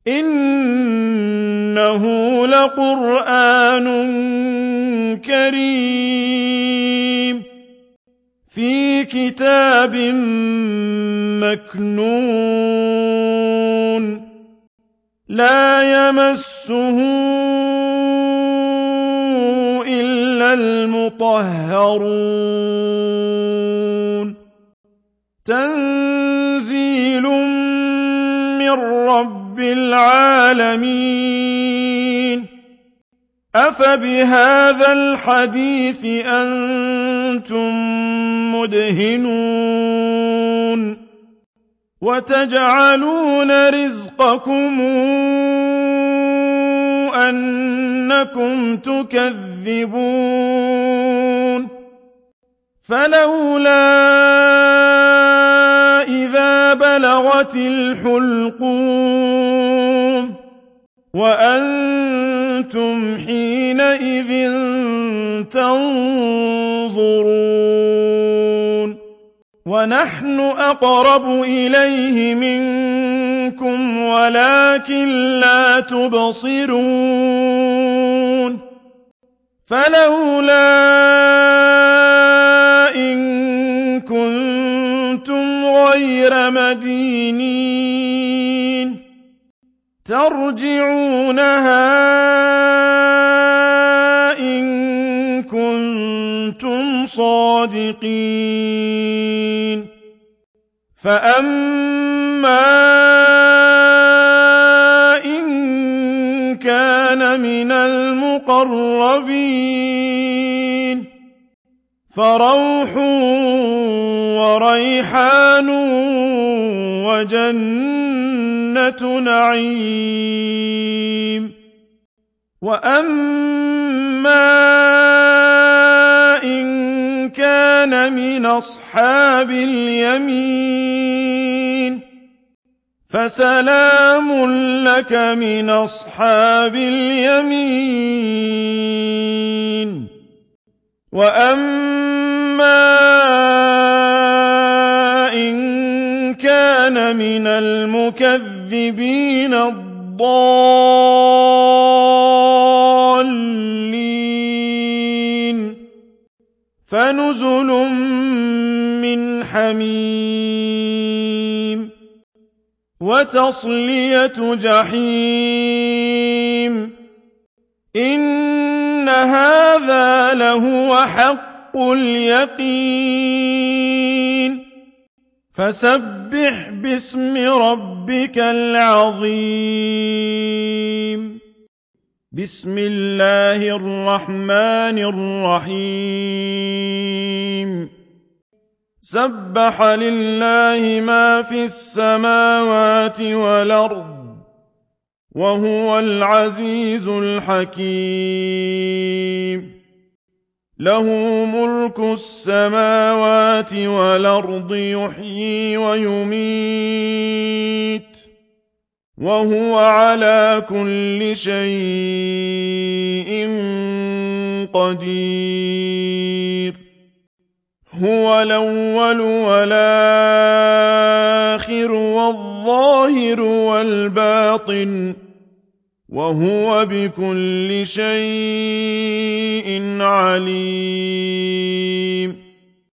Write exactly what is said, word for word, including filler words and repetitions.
إِنَّهُ لَقُرْآنٌ كَرِيمٌ فِي كِتَابٍ مَّكْنُونٍ لَّا يَمَسُّهُ إِلَّا الْمُطَهَّرُونَ تَنزِيلٌ مِّن رَّبِّ الْعَالَمِينَ أَفَبِهَٰذَا الْحَدِيثِ أَنتُم مُّدْهِنُونَ وَتَجْعَلُونَ رِزْقَكُمْ أَنَّكُمْ تُكَذِّبُونَ فَلَوْلَا إِذَا بَلَغَتِ الْحُلْقُومَ وَأَنتُمْ حِينَئِذٍ تَنظُرُونَ وَنَحْنُ أَقْرَبُ إِلَيْهِ مِنكُمْ وَلَٰكِن لَّا تُبْصِرُونَ فَلَوْلَا إِن كُنتُمْ غَيْرَ مَدِينِينَ تَرْجِعُونَهَا إِن كُنتُمْ صَادِقِينَ فَأَمَّا إِن كَانَ مِنَ الْمُقَرَّبِينَ فَرَوْحٌ وَرَيْحَانٌ وَجَنَّةُ نَعِيمٍ وَأَمَّا إِن كَانَ مِنْ أَصْحَابِ الْيَمِينِ فَسَلَامٌ لَّكَ مِنْ أَصْحَابِ الْيَمِينِ وَأَمَّا إِن كَانَ مِنَ الْمُكَذِّبِينَ الضَّالِّينَ فَنُزُلٌ مِّنْ حَمِيمٍ وَتَصْلِيَةُ جَحِيمٍ إِنَّ هَٰذَا لَهُوَ حَقُّ الْيَقِينِ فَسَبِّحْ بِاسْمِ رَبِّكَ الْعَظِيمِ بسم الله الرحمن الرحيم سبح لله ما في السماوات والأرض وهو العزيز الحكيم له ملك السماوات والأرض يحيي ويميت وهو على كل شيء قدير هو الأول والآخر والظاهر والباطن وهو بكل شيء عليم